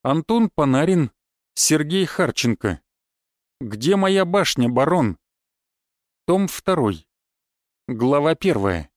Антон Панарин, Сергей Харченко. Где моя башня, барон? Том 2. Глава 1.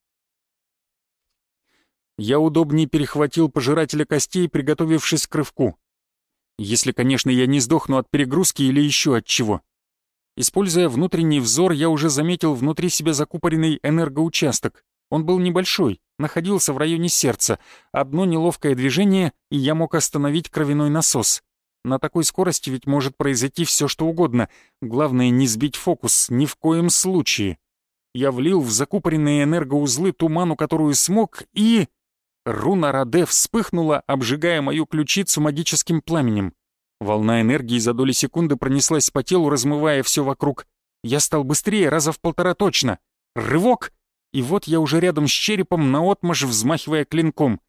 Я удобнее перехватил пожирателя костей, приготовившись к рывку. Если, конечно, я не сдохну от перегрузки или еще от чего. Используя внутренний взор, я уже заметил внутри себя закупоренный энергоучасток. Он был небольшой, находился в районе сердца. Одно неловкое движение, и я мог остановить кровяной насос. На такой скорости ведь может произойти все, что угодно. Главное, не сбить фокус, ни в коем случае. Я влил в закупоренные энергоузлы туману, которую смог, и... Руна Раде вспыхнула, обжигая мою ключицу магическим пламенем. Волна энергии за доли секунды пронеслась по телу, размывая все вокруг. Я стал быстрее, раза в 1,5 точно. Рывок! И вот я уже рядом с черепом, наотмашь взмахивая клинком.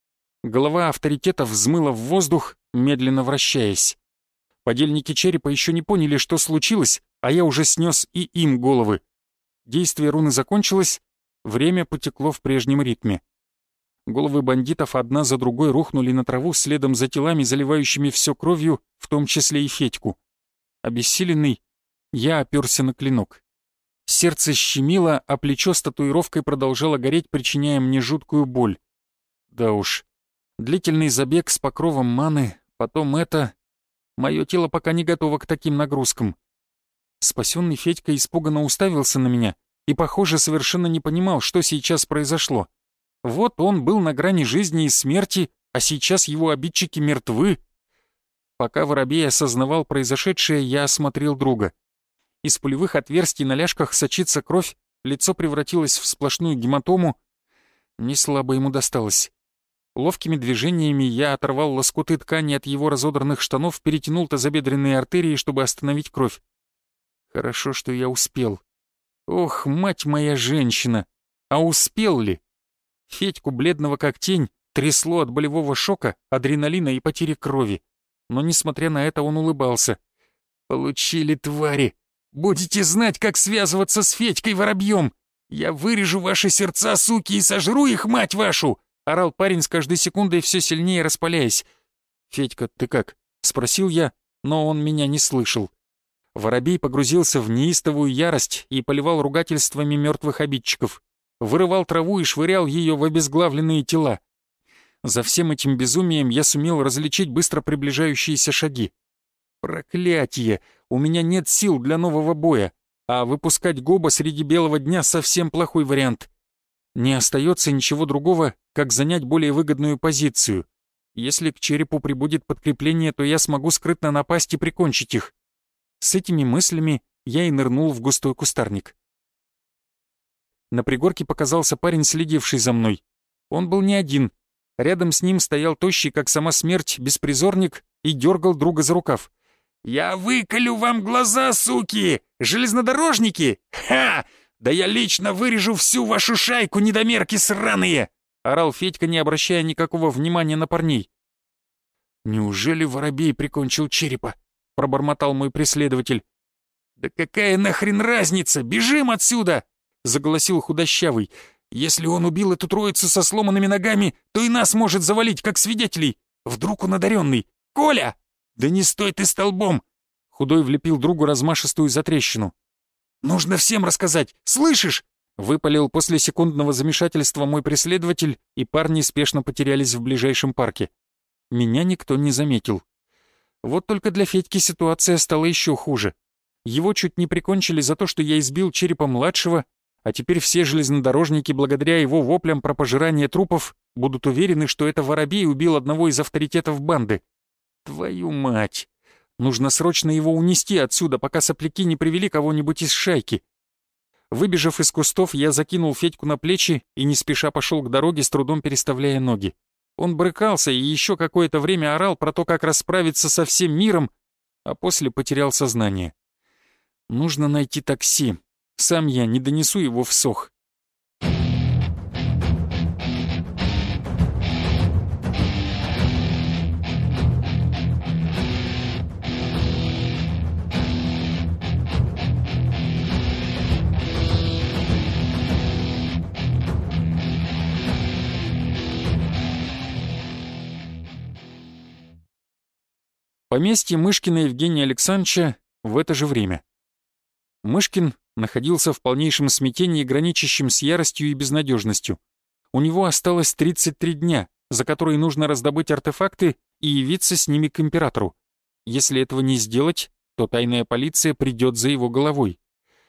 Голова авторитета взмыла в воздух, медленно вращаясь. Подельники черепа еще не поняли, что случилось, а я уже снес и им головы. Действие руны закончилось, время потекло в прежнем ритме. Головы бандитов одна за другой рухнули на траву следом за телами, заливающими все кровью, в том числе и Федьку. Обессиленный, я оперся на клинок. Сердце щемило, а плечо с татуировкой продолжало гореть, причиняя мне жуткую боль. Да уж, длительный забег с покровом маны, потом это... Мое тело пока не готово к таким нагрузкам. Спасенный Федька испуганно уставился на меня и, похоже, совершенно не понимал, что сейчас произошло. Вот он был на грани жизни и смерти, а сейчас его обидчики мертвы. Пока Воробей осознавал произошедшее, я осмотрел друга. Из пулевых отверстий на ляжках сочится кровь, лицо превратилось в сплошную гематому. Не слабо ему досталось. Ловкими движениями я оторвал лоскуты ткани от его разодранных штанов, перетянул тазобедренные артерии, чтобы остановить кровь. Хорошо, что я успел. Ох, мать моя женщина! А успел ли? Федьку, бледного как тень, трясло от болевого шока, адреналина и потери крови. Но, несмотря на это, он улыбался. «Получили, твари! Будете знать, как связываться с Федькой Воробьем! Я вырежу ваши сердца, суки, и сожру их, мать вашу!» — орал парень с каждой секундой, все сильнее распаляясь. «Федька, ты как?» — спросил я, но он меня не слышал. Воробей погрузился в неистовую ярость и поливал ругательствами мертвых обидчиков. Вырывал траву и швырял ее в обезглавленные тела. За всем этим безумием я сумел различить быстро приближающиеся шаги. Проклятие! У меня нет сил для нового боя, а выпускать Гоба среди белого дня совсем плохой вариант. Не остается ничего другого, как занять более выгодную позицию. Если к черепу прибудет подкрепление, то я смогу скрытно напасть и прикончить их. С этими мыслями я и нырнул в густой кустарник. На пригорке показался парень, следивший за мной. Он был не один. Рядом с ним стоял тощий, как сама смерть, беспризорник и дергал друга за рукав. «Я выколю вам глаза, суки! Железнодорожники! Ха! Да я лично вырежу всю вашу шайку, недомерки сраные!» — орал Федька, не обращая никакого внимания на парней. «Неужели Воробей прикончил черепа?» — пробормотал мой преследователь. «Да какая нахрен разница? Бежим отсюда!» — заголосил худощавый. «Если он убил эту троицу со сломанными ногами, то и нас может завалить, как свидетелей. Вдруг он одаренный. Коля! Да не стой ты столбом!» Худой влепил другу размашистую затрещину. «Нужно всем рассказать, слышишь?» — выпалил после секундного замешательства мой преследователь, и парни спешно потерялись в ближайшем парке. Меня никто не заметил. Вот только для Федьки ситуация стала еще хуже. Его чуть не прикончили за то, что я избил черепа младшего, а теперь все железнодорожники, благодаря его воплям про пожирание трупов, будут уверены, что это Воробей убил одного из авторитетов банды. Твою мать! Нужно срочно его унести отсюда, пока сопляки не привели кого-нибудь из шайки. Выбежав из кустов, я закинул Федьку на плечи и не спеша пошел к дороге, с трудом переставляя ноги. Он брыкался и еще какое-то время орал про то, как расправиться со всем миром, а после потерял сознание. Нужно найти такси. Сам я не донесу его в Сох. Поместье Мышкина Евгения Александровича в это же время. Мышкин находился в полнейшем смятении, граничащем с яростью и безнадежностью. У него осталось 33 дня, за которые нужно раздобыть артефакты и явиться с ними к императору. Если этого не сделать, то тайная полиция придет за его головой.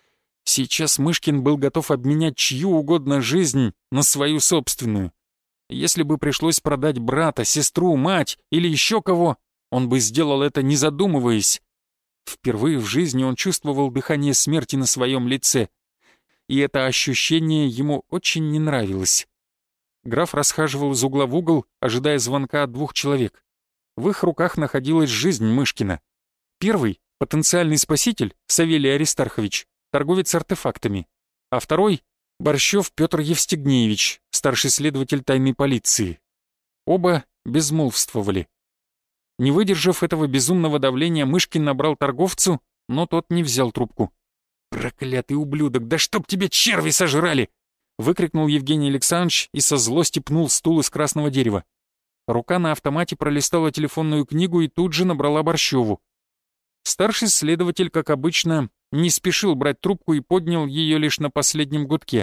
Сейчас Мышкин был готов обменять чью угодно жизнь на свою собственную. Если бы пришлось продать брата, сестру, мать или еще кого, он бы сделал это, не задумываясь. Впервые в жизни он чувствовал дыхание смерти на своем лице, и это ощущение ему очень не нравилось. Граф расхаживал из угла в угол, ожидая звонка от 2 человек. В их руках находилась жизнь Мышкина. Первый — потенциальный спаситель, Савелий Аристархович, торговец артефактами, а второй — Борщев Петр Евстигнеевич, старший следователь тайной полиции. Оба безмолвствовали. Не выдержав этого безумного давления, Мышкин набрал торговцу, но тот не взял трубку. «Проклятый ублюдок, да чтоб тебя черви сожрали!» — выкрикнул Евгений Александрович и со злости пнул стул из красного дерева. Рука на автомате пролистала телефонную книгу и тут же набрала Борщеву. Старший следователь, как обычно, не спешил брать трубку и поднял ее лишь на последнем гудке.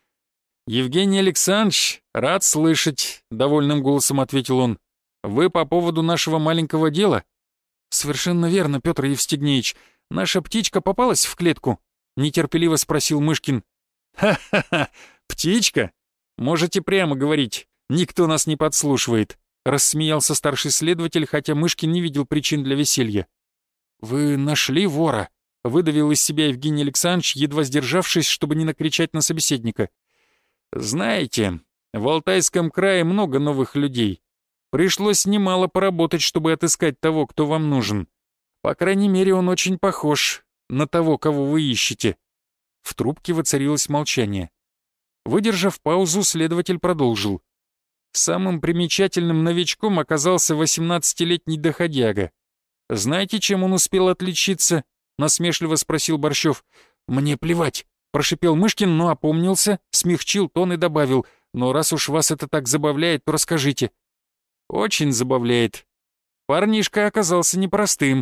«Евгений Александрович, рад слышать», — довольным голосом ответил он. «Вы по поводу нашего маленького дела?» «Совершенно верно, Петр Евстигнеевич. Наша птичка попалась в клетку?» — нетерпеливо спросил Мышкин. «Ха-ха-ха! Птичка? Можете прямо говорить. Никто нас не подслушивает», — рассмеялся старший следователь, хотя Мышкин не видел причин для веселья. «Вы нашли вора?» — выдавил из себя Евгений Александрович, едва сдержавшись, чтобы не накричать на собеседника. «Знаете, в Алтайском крае много новых людей. Пришлось немало поработать, чтобы отыскать того, кто вам нужен. По крайней мере, он очень похож на того, кого вы ищете». В трубке воцарилось молчание. Выдержав паузу, следователь продолжил. Самым примечательным новичком оказался 18-летний доходяга. «Знаете, чем он успел отличиться?» — насмешливо спросил Борщев. «Мне плевать», — прошипел Мышкин, но опомнился, смягчил тон и добавил. «Но раз уж вас это так забавляет, то расскажите». «Очень забавляет. Парнишка оказался непростым.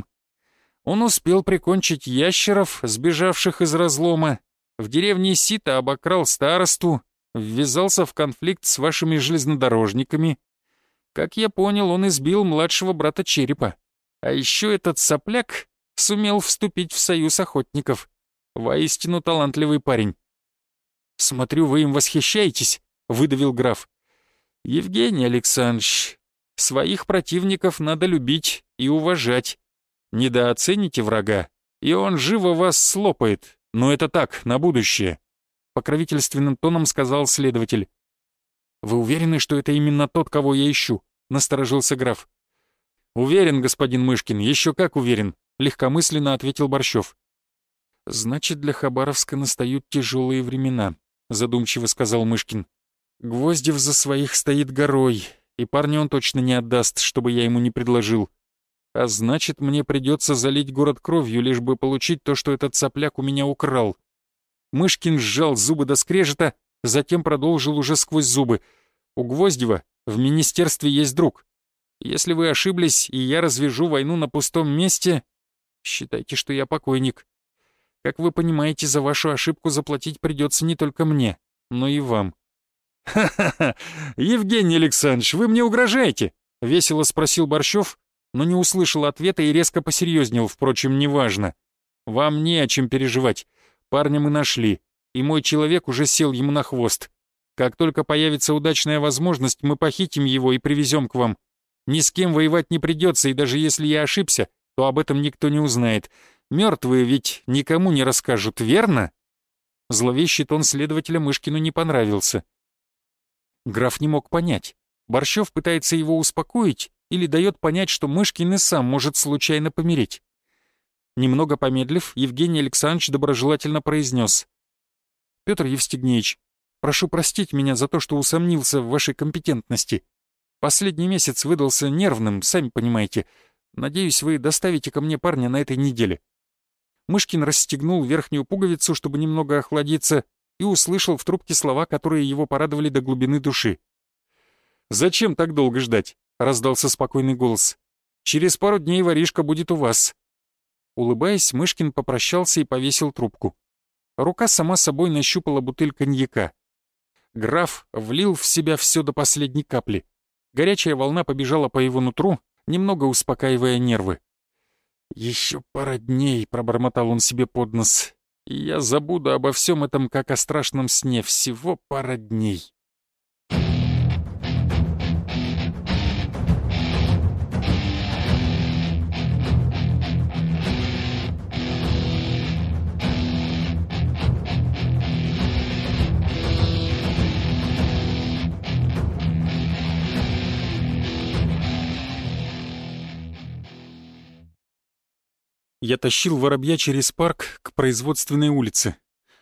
Он успел прикончить ящеров, сбежавших из разлома, в деревне Сита обокрал старосту, ввязался в конфликт с вашими железнодорожниками. Как я понял, он избил младшего брата Черепа. А еще этот сопляк сумел вступить в союз охотников. Воистину талантливый парень». «Смотрю, вы им восхищаетесь», — выдавил граф. «Евгений Александрович, своих противников надо любить и уважать. Недооцените врага, и он живо вас слопает, но это так, на будущее», — покровительственным тоном сказал следователь. «Вы уверены, что это именно тот, кого я ищу?» — насторожился граф. «Уверен, господин Мышкин, еще как уверен», — легкомысленно ответил Борщев. «Значит, для Хабаровска настают тяжелые времена», — задумчиво сказал Мышкин. «Гвоздев за своих стоит горой, и парня он точно не отдаст, чтобы я ему не предложил. А значит, мне придется залить город кровью, лишь бы получить то, что этот сопляк у меня украл». Мышкин сжал зубы до скрежета, затем продолжил уже сквозь зубы. «У Гвоздева в министерстве есть друг. Если вы ошиблись, и я развяжу войну на пустом месте, считайте, что я покойник. Как вы понимаете, за вашу ошибку заплатить придется не только мне, но и вам». «Ха-ха-ха! Евгений Александрович, вы мне угрожаете?» — весело спросил Борщев, но не услышал ответа и резко посерьезнел, впрочем, неважно. «Вам не о чем переживать. Парня мы нашли, и мой человек уже сел ему на хвост. Как только появится удачная возможность, мы похитим его и привезем к вам. Ни с кем воевать не придется, и даже если я ошибся, то об этом никто не узнает. Мертвые ведь никому не расскажут, верно?» Зловещий тон следователя Мышкину не понравился. Граф не мог понять, Борщев пытается его успокоить или дает понять, что Мышкин и сам может случайно помереть. Немного помедлив, Евгений Александрович доброжелательно произнес. «Петр Евстигнеевич, прошу простить меня за то, что усомнился в вашей компетентности. Последний месяц выдался нервным, сами понимаете. Надеюсь, вы доставите ко мне парня на этой неделе». Мышкин расстегнул верхнюю пуговицу, чтобы немного охладиться, и услышал в трубке слова, которые его порадовали до глубины души. «Зачем так долго ждать?» — раздался спокойный голос. Через пару дней воришка будет у вас». Улыбаясь, Мышкин попрощался и повесил трубку. Рука сама собой нащупала бутыль коньяка. Граф влил в себя все до последней капли. Горячая волна побежала по его нутру, немного успокаивая нервы. «Еще пара дней», — пробормотал он себе под нос, — «и я забуду обо всем этом, как о страшном сне. Всего пара дней». Я тащил воробья через парк к Производственной улице.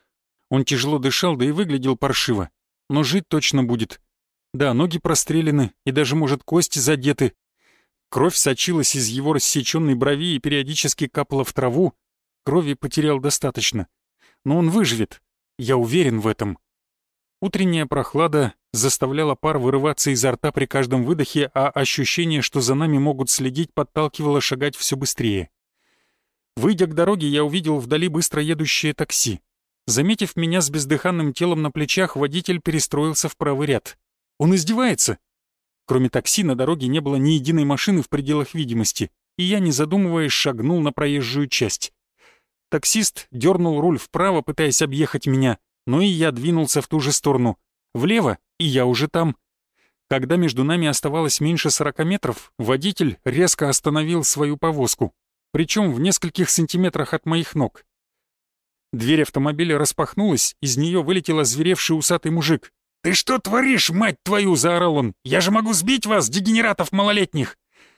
Он тяжело дышал, да и выглядел паршиво. Но жить точно будет. Да, ноги прострелены, и даже, может, кости задеты. Кровь сочилась из его рассеченной брови и периодически капала в траву. Крови потерял достаточно. Но он выживет. Я уверен в этом. Утренняя прохлада заставляла пар вырываться изо рта при каждом выдохе, а ощущение, что за нами могут следить, подталкивало шагать все быстрее. Выйдя к дороге, я увидел вдали быстро едущее такси. Заметив меня с бездыханным телом на плечах, водитель перестроился в правый ряд. Он издевается? Кроме такси на дороге не было ни единой машины в пределах видимости, и я, не задумываясь, шагнул на проезжую часть. Таксист дернул руль вправо, пытаясь объехать меня, но и я двинулся в ту же сторону. Влево, и я уже там. Когда между нами оставалось меньше 40 метров, водитель резко остановил свою повозку. Причем в нескольких сантиметрах от моих ног. Дверь автомобиля распахнулась, из нее вылетел озверевший усатый мужик. «Ты что творишь, мать твою?» — заорал он. «Я же могу сбить вас, дегенератов малолетних!»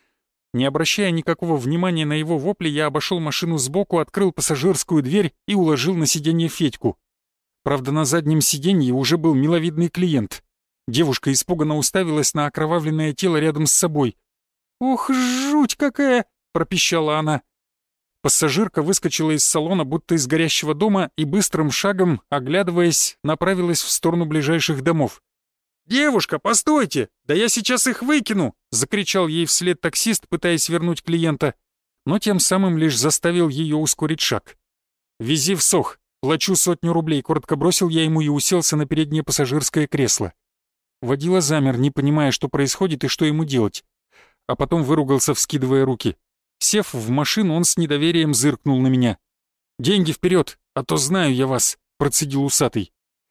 Не обращая никакого внимания на его вопли, я обошел машину сбоку, открыл пассажирскую дверь и уложил на сиденье Федьку. Правда, на заднем сиденье уже был миловидный клиент. Девушка испуганно уставилась на окровавленное тело рядом с собой. «Ох, жуть какая!» — пропищала она. Пассажирка выскочила из салона, будто из горящего дома, и быстрым шагом, оглядываясь, направилась в сторону ближайших домов. «Девушка, постойте! Да я сейчас их выкину!» — закричал ей вслед таксист, пытаясь вернуть клиента, но тем самым лишь заставил ее ускорить шаг. «Вези в СОХ, плачу 100 рублей», — коротко бросил я ему и уселся на переднее пассажирское кресло. Водила замер, не понимая, что происходит и что ему делать. А потом выругался, вскидывая руки. Сев в машину, он с недоверием зыркнул на меня. «Деньги вперед, а то знаю я вас», — процедил усатый.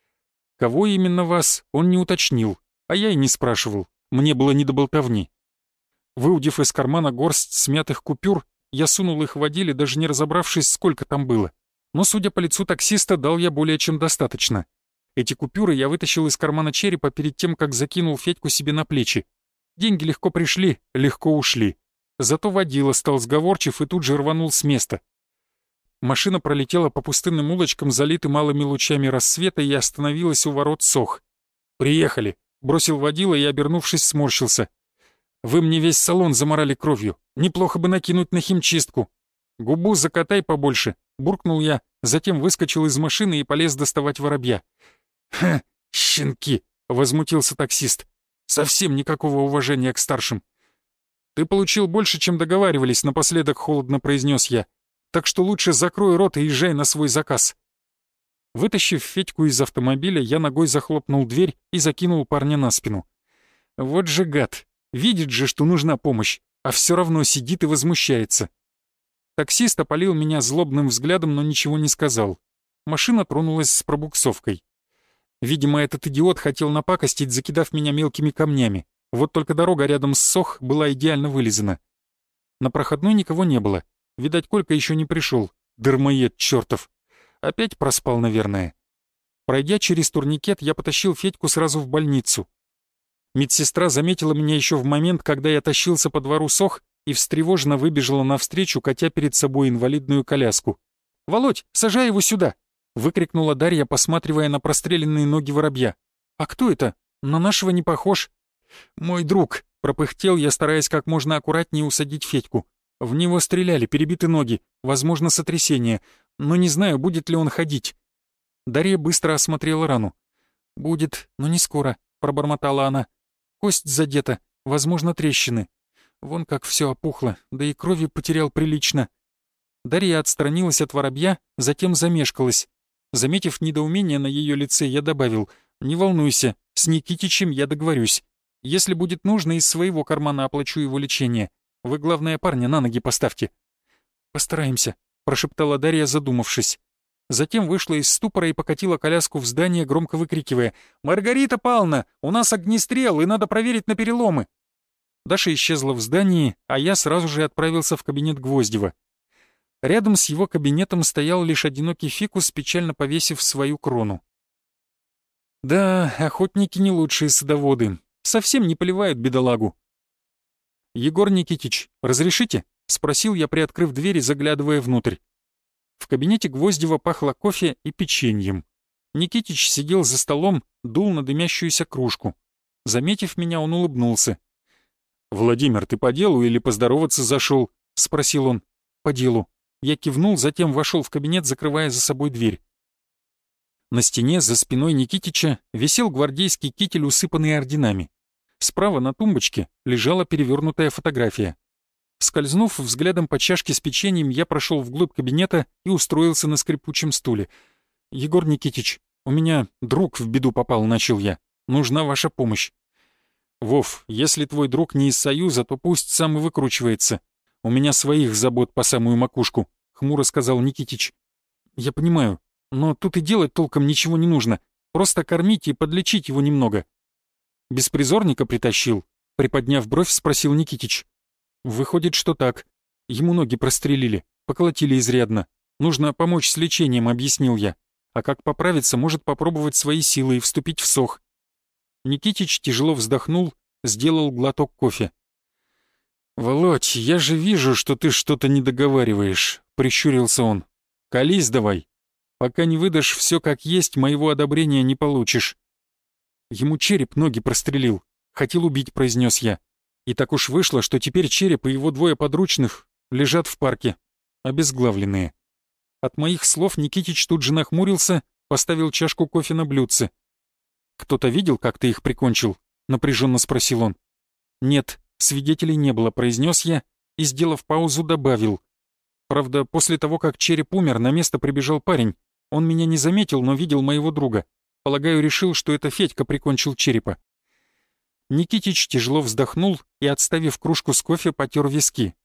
Кого именно вас, он не уточнил, а я и не спрашивал, мне было не до болтовни. Выудив из кармана горсть смятых купюр, я сунул их водиле, даже не разобравшись, сколько там было. Но, судя по лицу таксиста, дал я более чем достаточно. Эти купюры я вытащил из кармана черепа перед тем, как закинул Федьку себе на плечи. Деньги легко пришли, легко ушли. Зато водила стал сговорчив и тут же рванул с места. Машина пролетела по пустынным улочкам, залитым малыми лучами рассвета, и остановилась у ворот СОХ. «Приехали», — бросил водила и, обернувшись, сморщился. «Вы мне весь салон заморали кровью. Неплохо бы накинуть на химчистку». «Губу закатай побольше», — буркнул я, затем выскочил из машины и полез доставать воробья. «Ха, щенки», — возмутился таксист. «Совсем никакого уважения к старшим». «Ты получил больше, чем договаривались», — напоследок холодно произнес я. «Так что лучше закрой рот и езжай на свой заказ». Вытащив Федьку из автомобиля, я ногой захлопнул дверь и закинул парня на спину. Вот же гад, видит же, что нужна помощь, а все равно сидит и возмущается. Таксист опалил меня злобным взглядом, но ничего не сказал. Машина тронулась с пробуксовкой. Видимо, этот идиот хотел напакостить, закидав меня мелкими камнями. Вот только дорога рядом с СОХ была идеально вылизана. На проходной никого не было. Видать, Колька еще не пришел. Дармоед чертов. Опять проспал, наверное. Пройдя через турникет, я потащил Федьку сразу в больницу. Медсестра заметила меня еще в момент, когда я тащился по двору СОХ, и встревоженно выбежала навстречу, катя перед собой инвалидную коляску. «Володь, сажай его сюда!» — выкрикнула Дарья, посматривая на простреленные ноги воробья. «А кто это? На нашего не похож». «Мой друг», — пропыхтел я, стараясь как можно аккуратнее усадить Федьку. В него стреляли, перебиты ноги, возможно, сотрясение, но не знаю, будет ли он ходить. Дарья быстро осмотрела рану. «Будет, но не скоро», — пробормотала она. «Кость задета, возможно, трещины. Вон как все опухло, да и крови потерял прилично». Дарья отстранилась от воробья, затем замешкалась. Заметив недоумение на ее лице, я добавил: «Не волнуйся, с Никитичем я договорюсь. Если будет нужно, из своего кармана оплачу его лечение. Вы, главное, парня на ноги поставьте». «Постараемся», — прошептала Дарья, задумавшись. Затем вышла из ступора и покатила коляску в здание, громко выкрикивая: «Маргарита Павловна, у нас огнестрел, и надо проверить на переломы». Даша исчезла в здании, а я сразу же отправился в кабинет Гвоздева. Рядом с его кабинетом стоял лишь одинокий фикус, печально повесив свою крону. Да, охотники не лучшие садоводы. Совсем не поливают бедолагу. «Егор Никитич, разрешите?» — спросил я, приоткрыв дверь и заглядывая внутрь. В кабинете Гвоздева пахло кофе и печеньем. Никитич сидел за столом, дул на дымящуюся кружку. Заметив меня, он улыбнулся. «Владимир, ты по делу или поздороваться зашел?» — спросил он. «По делу». Я кивнул, затем вошел в кабинет, закрывая за собой дверь. На стене за спиной Никитича висел гвардейский китель, усыпанный орденами. Справа на тумбочке лежала перевернутая фотография. Скользнув взглядом по чашке с печеньем, я прошел вглубь кабинета и устроился на скрипучем стуле. «Егор Никитич, у меня друг в беду попал», — начал я. «Нужна ваша помощь». «Вов, если твой друг не из Союза, то пусть сам и выкручивается. У меня своих забот по самую макушку», — хмуро сказал Никитич. «Я понимаю, но тут и делать толком ничего не нужно. Просто кормить и подлечить его немного». «Беспризорника притащил?» — приподняв бровь, спросил Никитич. «Выходит, что так. Ему ноги прострелили, поколотили изрядно. Нужно помочь с лечением», — объяснил я. «А как поправиться, может попробовать свои силы и вступить в СОХ». Никитич тяжело вздохнул, сделал глоток кофе. «Володь, я же вижу, что ты что-то не договариваешь», — прищурился он. «Колись давай. Пока не выдашь все как есть, моего одобрения не получишь». «Ему череп ноги прострелил. Хотел убить», — произнес я. «И так уж вышло, что теперь череп и его двое подручных лежат в парке, обезглавленные». От моих слов Никитич тут же нахмурился, поставил чашку кофе на блюдце. «Кто-то видел, как ты их прикончил?» — напряженно спросил он. «Нет, свидетелей не было», — произнес я и, сделав паузу, добавил. «Правда, после того, как череп умер, на место прибежал парень. Он меня не заметил, но видел моего друга. Полагаю, решил, что это Федька прикончил черепа». Никитич тяжело вздохнул и, отставив кружку с кофе, потер виски.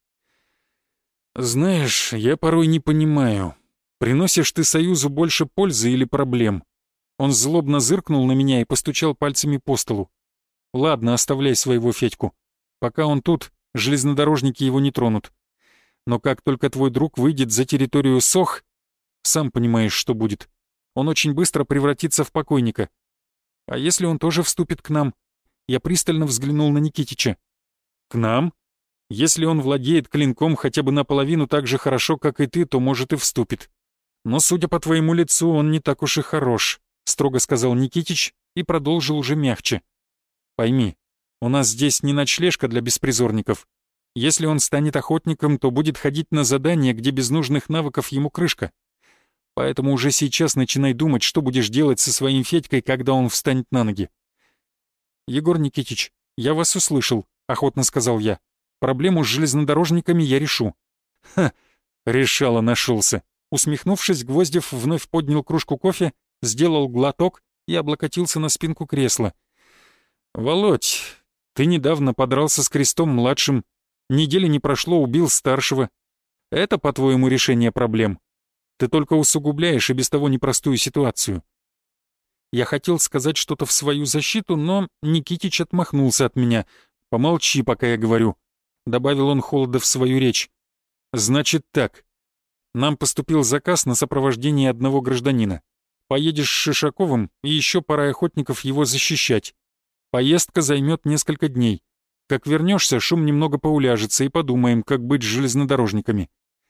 «Знаешь, я порой не понимаю, приносишь ты Союзу больше пользы или проблем?» Он злобно зыркнул на меня и постучал пальцами по столу. «Ладно, оставляй своего Федьку. Пока он тут, железнодорожники его не тронут. Но как только твой друг выйдет за территорию СОХ, сам понимаешь, что будет. Он очень быстро превратится в покойника. А если он тоже вступит к нам?» Я пристально взглянул на Никитича. «К нам? Если он владеет клинком хотя бы наполовину так же хорошо, как и ты, то, может, и вступит. Но, судя по твоему лицу, он не так уж и хорош», — строго сказал Никитич и продолжил уже мягче. «Пойми, у нас здесь не ночлежка для беспризорников. Если он станет охотником, то будет ходить на задания, где без нужных навыков ему крышка. Поэтому уже сейчас начинай думать, что будешь делать со своим Федькой, когда он встанет на ноги». «Егор Никитич, я вас услышал», — охотно сказал я. «Проблему с железнодорожниками я решу». «Ха, решало нашелся». Усмехнувшись, Гвоздев вновь поднял кружку кофе, сделал глоток и облокотился на спинку кресла. «Володь, ты недавно подрался с Крестом-младшим. Недели не прошло, убил старшего. Это, по-твоему, решение проблем? Ты только усугубляешь и без того непростую ситуацию». Я хотел сказать что-то в свою защиту, но Никитич отмахнулся от меня. «Помолчи, пока я говорю», — добавил он холодно в свою речь. «Значит так. Нам поступил заказ на сопровождение одного гражданина. Поедешь с Шишаковым, и еще пара охотников его защищать. Поездка займет несколько дней. Как вернешься, шум немного поуляжется, и подумаем, как быть с железнодорожниками».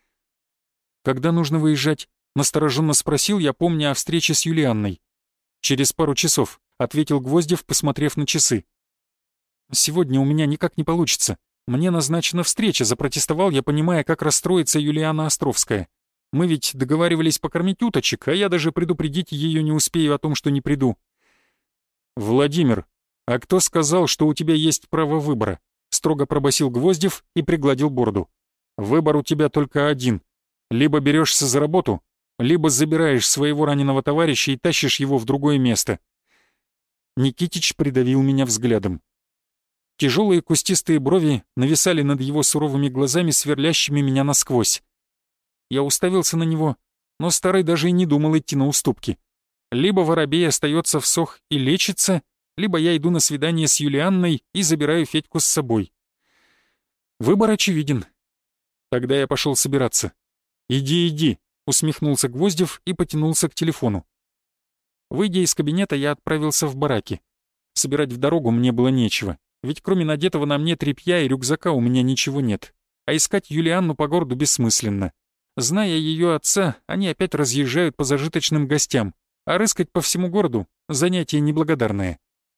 «Когда нужно выезжать?» — настороженно спросил я, помня о встрече с Юлианной. «Через пару часов», — ответил Гвоздев, посмотрев на часы. «Сегодня у меня никак не получится. Мне назначена встреча», — запротестовал я, понимая, как расстроится Юлиана Островская. «Мы ведь договаривались покормить уточек, а я даже предупредить ее не успею о том, что не приду». «Владимир, а кто сказал, что у тебя есть право выбора? — строго пробасил Гвоздев и пригладил бороду. «Выбор у тебя только один. Либо берешься за работу, либо забираешь своего раненого товарища и тащишь его в другое место». Никитич придавил меня взглядом. Тяжелые кустистые брови нависали над его суровыми глазами, сверлящими меня насквозь. Я уставился на него, но старый даже и не думал идти на уступки. Либо Воробей остается в Сох и лечится, либо я иду на свидание с Юлианной и забираю Федьку с собой. Выбор очевиден. Тогда я пошел собираться. «Иди, иди», — усмехнулся Гвоздев и потянулся к телефону. Выйдя из кабинета, я отправился в бараки. Собирать в дорогу мне было нечего, ведь кроме надетого на мне тряпья и рюкзака у меня ничего нет. А искать Юлианну по городу бессмысленно. Зная ее отца, они опять разъезжают по зажиточным гостям, а рыскать по всему городу — занятие неблагодарное.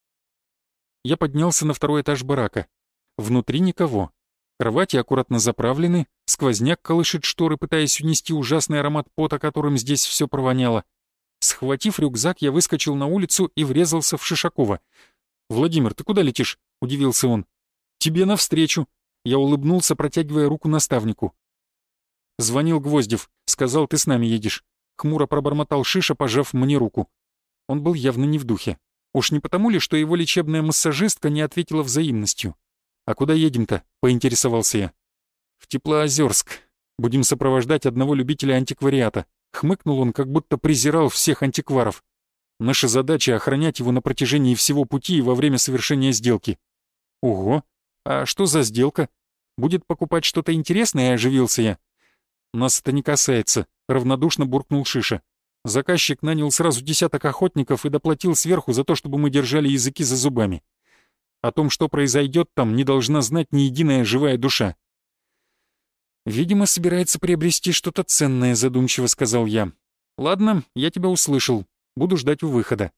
Я поднялся на второй этаж барака. Внутри никого. Кровати аккуратно заправлены, сквозняк колышет шторы, пытаясь унести ужасный аромат пота, которым здесь все провоняло. Схватив рюкзак, я выскочил на улицу и врезался в Шишакова. «Владимир, ты куда летишь?» — удивился он. «Тебе навстречу». Я улыбнулся, протягивая руку наставнику. «Звонил Гвоздев, сказал, ты с нами едешь». Хмуро пробормотал Шиша, пожав мне руку. Он был явно не в духе. Уж не потому ли, что его лечебная массажистка не ответила взаимностью? «А куда едем-то?» — поинтересовался я. «В Теплоозерск. Будем сопровождать одного любителя антиквариата». Хмыкнул он, как будто презирал всех антикваров. «Наша задача — охранять его на протяжении всего пути и во время совершения сделки». «Ого! А что за сделка? Будет покупать что-то интересное?» — оживился я. «Нас это не касается», — равнодушно буркнул Шиша. «Заказчик нанял сразу 10 охотников и доплатил сверху за то, чтобы мы держали языки за зубами. О том, что произойдет там, не должна знать ни единая живая душа». «Видимо, собирается приобрести что-то ценное», — задумчиво сказал я. «Ладно, я тебя услышал. Буду ждать у выхода».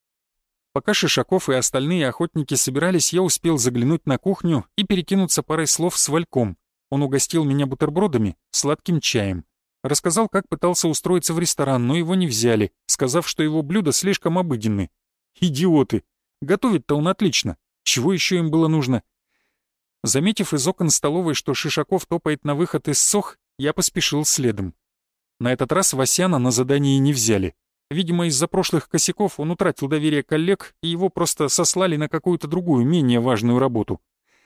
Пока Шишаков и остальные охотники собирались, я успел заглянуть на кухню и перекинуться парой слов с Вальком. Он угостил меня бутербродами, сладким чаем. Рассказал, как пытался устроиться в ресторан, но его не взяли, сказав, что его блюда слишком обыденны. Идиоты! Готовить-то он отлично. Чего еще им было нужно? Заметив из окон столовой, что Шишаков топает на выход из Сох, я поспешил следом. На этот раз Васяна на задание не взяли. Видимо, из-за прошлых косяков он утратил доверие коллег, и его просто сослали на какую-то другую, менее важную работу.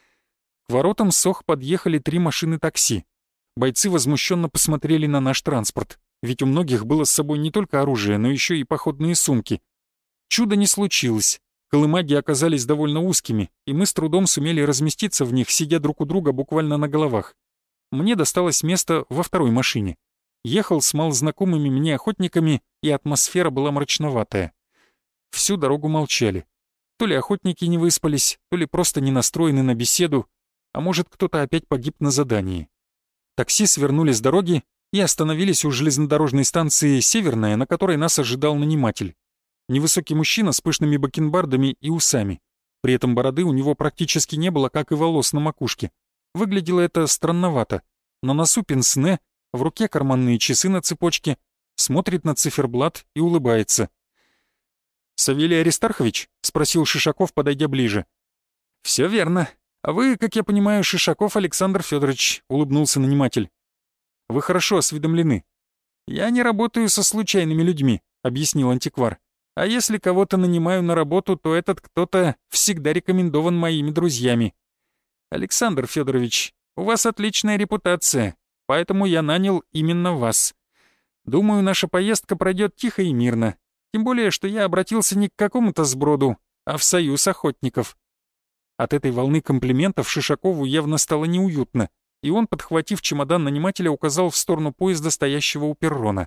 К воротам Сох подъехали 3 машины такси. Бойцы возмущенно посмотрели на наш транспорт, ведь у многих было с собой не только оружие, но еще и походные сумки. Чуда не случилось. Колымаги оказались довольно узкими, и мы с трудом сумели разместиться в них, сидя друг у друга буквально на головах. Мне досталось место во второй машине. Ехал с малознакомыми мне охотниками, и атмосфера была мрачноватая. Всю дорогу молчали. То ли охотники не выспались, то ли просто не настроены на беседу, а может, кто-то опять погиб на задании. Такси свернули с дороги и остановились у железнодорожной станции «Северная», на которой нас ожидал наниматель. Невысокий мужчина с пышными бакенбардами и усами. При этом бороды у него практически не было, как и волос на макушке. Выглядело это странновато. На носу пенсне, в руке карманные часы на цепочке, смотрит на циферблат и улыбается. «Савелий Аристархович?» — спросил Шишаков, подойдя ближе. «Все верно. А вы, как я понимаю, Шишаков Александр Федорович», — улыбнулся наниматель. «Вы хорошо осведомлены». «Я не работаю со случайными людьми», — объяснил антиквар. «А если кого-то нанимаю на работу, то этот кто-то всегда рекомендован моими друзьями. Александр Федорович, у вас отличная репутация, поэтому я нанял именно вас. Думаю, наша поездка пройдет тихо и мирно, тем более, что я обратился не к какому-то сброду, а в союз охотников». От этой волны комплиментов Шишакову явно стало неуютно, и он, подхватив чемодан нанимателя, указал в сторону поезда, стоящего у перрона.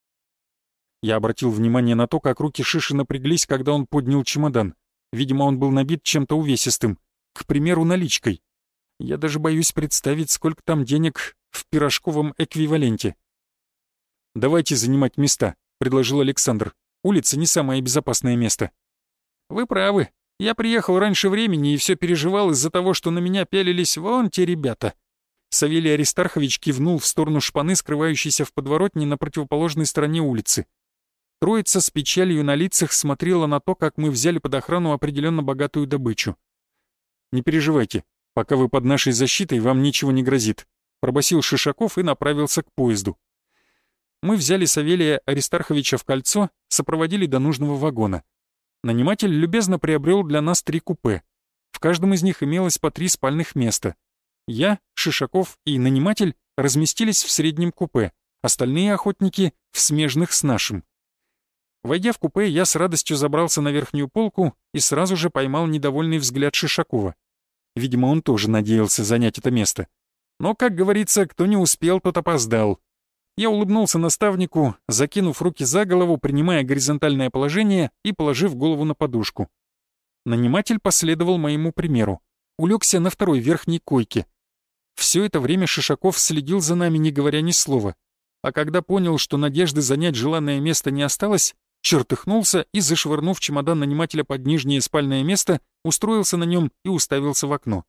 Я обратил внимание на то, как руки Шиши напряглись, когда он поднял чемодан. Видимо, он был набит чем-то увесистым, к примеру, наличкой. Я даже боюсь представить, сколько там денег в пирожковом эквиваленте. «Давайте занимать места», — предложил Александр. «Улица не самое безопасное место». «Вы правы. Я приехал раньше времени и все переживал из-за того, что на меня пялились вон те ребята». Савелий Аристархович кивнул в сторону шпаны, скрывающейся в подворотне на противоположной стороне улицы. Троица с печалью на лицах смотрела на то, как мы взяли под охрану определенно богатую добычу. «Не переживайте, «Пока вы под нашей защитой, вам ничего не грозит», — пробасил Шишаков и направился к поезду. Мы взяли Савелия Аристарховича в кольцо, сопроводили до нужного вагона. Наниматель любезно приобрел для нас 3 купе. В каждом из них имелось по 3 спальных места. Я, Шишаков и наниматель разместились в среднем купе, остальные охотники — в смежных с нашим. Войдя в купе, я с радостью забрался на верхнюю полку и сразу же поймал недовольный взгляд Шишакова. Видимо, он тоже надеялся занять это место. Но, как говорится, кто не успел, тот опоздал. Я улыбнулся наставнику, закинув руки за голову, принимая горизонтальное положение и положив голову на подушку. Наниматель последовал моему примеру. Улегся на второй верхней койке. Все это время Шишаков следил за нами, не говоря ни слова. А когда понял, что надежды занять желанное место не осталось, чертыхнулся и, зашвырнув чемодан нанимателя под нижнее спальное место, устроился на нем и уставился в окно.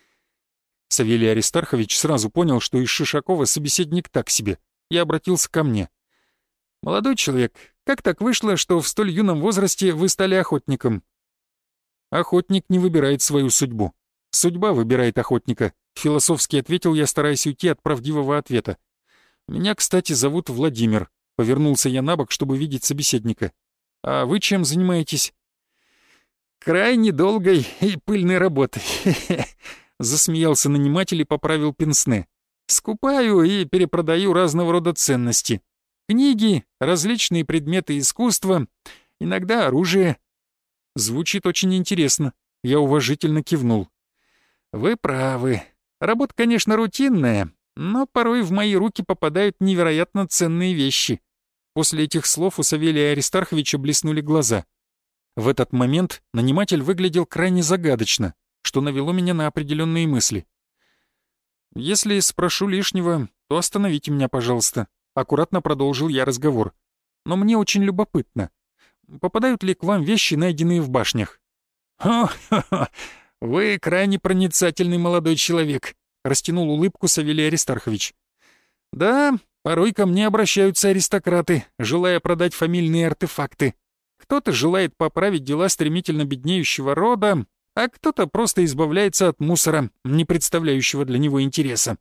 Савелий Аристархович сразу понял, что из Шишакова собеседник так себе, и обратился ко мне. «Молодой человек, как так вышло, что в столь юном возрасте вы стали охотником?» «Охотник не выбирает свою судьбу. Судьба выбирает охотника», — философски ответил я, стараясь уйти от правдивого ответа. «Меня, кстати, зовут Владимир», — повернулся я набок, чтобы видеть собеседника. «А вы чем занимаетесь?» «Крайне долгой и пыльной работой», — засмеялся наниматель и поправил пенсне. «Скупаю и перепродаю разного рода ценности. Книги, различные предметы искусства, иногда оружие». «Звучит очень интересно», — я уважительно кивнул. «Вы правы. Работа, конечно, рутинная, но порой в мои руки попадают невероятно ценные вещи». После этих слов у Савелия Аристарховича блеснули глаза. В этот момент наниматель выглядел крайне загадочно, что навело меня на определенные мысли. «Если спрошу лишнего, то остановите меня, пожалуйста», — аккуратно продолжил я разговор. «Но мне очень любопытно. Попадают ли к вам вещи, найденные в башнях?» «Хо-хо-хо! Вы крайне проницательный молодой человек», — растянул улыбку Савелий Аристархович. «Да, порой ко мне обращаются аристократы, желая продать фамильные артефакты. Кто-то желает поправить дела стремительно беднеющего рода, а кто-то просто избавляется от мусора, не представляющего для него интереса».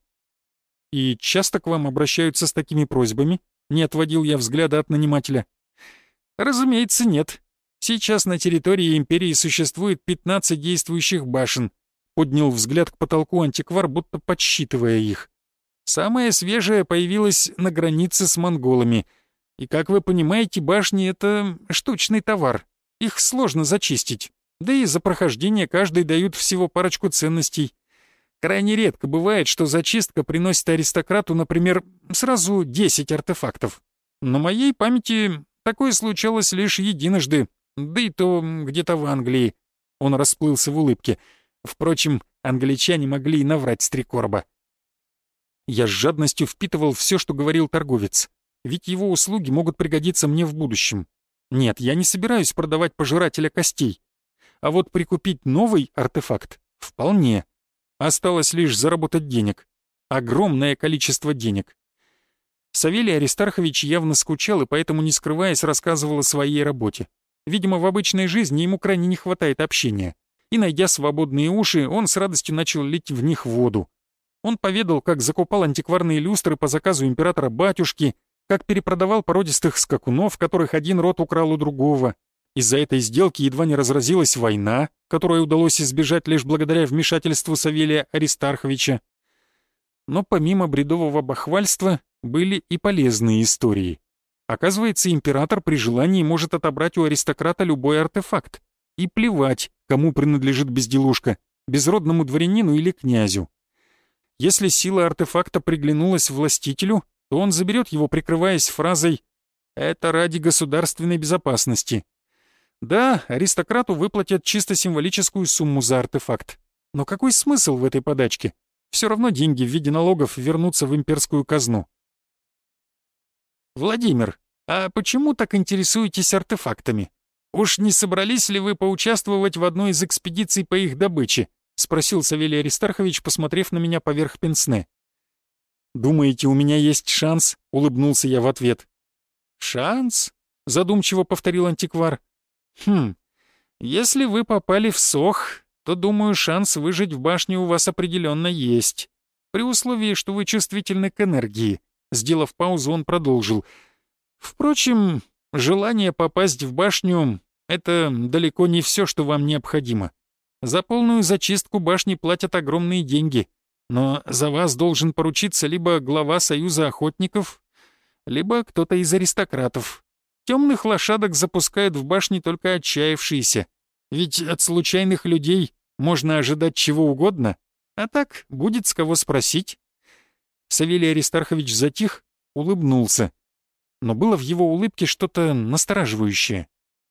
«И часто к вам обращаются с такими просьбами?» — не отводил я взгляда от нанимателя. «Разумеется, нет. Сейчас на территории империи существует 15 действующих башен», — поднял взгляд к потолку антиквар, будто подсчитывая их. «Самая свежая появилась на границе с монголами. И, как вы понимаете, башни — это штучный товар. Их сложно зачистить. Да и за прохождение каждой дают всего парочку ценностей. Крайне редко бывает, что зачистка приносит аристократу, например, сразу 10 артефактов. На моей памяти такое случалось лишь единожды, да и то где-то в Англии». Он расплылся в улыбке. Впрочем, англичане могли и наврать с 3 короба. Я с жадностью впитывал все, что говорил торговец, ведь его услуги могут пригодиться мне в будущем. Нет, я не собираюсь продавать пожирателя костей. А вот прикупить новый артефакт — вполне. Осталось лишь заработать денег. Огромное количество денег. Савелий Аристархович явно скучал и поэтому, не скрываясь, рассказывал о своей работе. Видимо, в обычной жизни ему крайне не хватает общения. И, найдя свободные уши, он с радостью начал лить в них воду. Он поведал, как закупал антикварные люстры по заказу императора-батюшки, как перепродавал породистых скакунов, которых один род украл у другого. Из-за этой сделки едва не разразилась война, которой удалось избежать лишь благодаря вмешательству Савелия Аристарховича. Но помимо бредового бахвальства были и полезные истории. Оказывается, император при желании может отобрать у аристократа любой артефакт. И плевать, кому принадлежит безделушка, безродному дворянину или князю. Если сила артефакта приглянулась властителю, то он заберет его, прикрываясь фразой «это ради государственной безопасности». Да, аристократу выплатят чисто символическую сумму за артефакт. Но какой смысл в этой подачке? Все равно деньги в виде налогов вернутся в имперскую казну. «Владимир, а почему так интересуетесь артефактами? Уж не собрались ли вы поучаствовать в одной из экспедиций по их добыче?» — спросил Савелий Аристархович, посмотрев на меня поверх пенсне. «Думаете, у меня есть шанс?» — улыбнулся я в ответ. «Шанс?» — задумчиво повторил антиквар. «Если вы попали в Сох, то, думаю, шанс выжить в башне у вас определенно есть. При условии, что вы чувствительны к энергии». Сделав паузу, он продолжил. «Впрочем, желание попасть в башню — это далеко не все, что вам необходимо. За полную зачистку башни платят огромные деньги, но за вас должен поручиться либо глава Союза охотников, либо кто-то из аристократов. Темных лошадок запускают в башни только отчаявшиеся, ведь от случайных людей можно ожидать чего угодно, а так будет с кого спросить». Савелий Аристархович затих, улыбнулся, но было в его улыбке что-то настораживающее.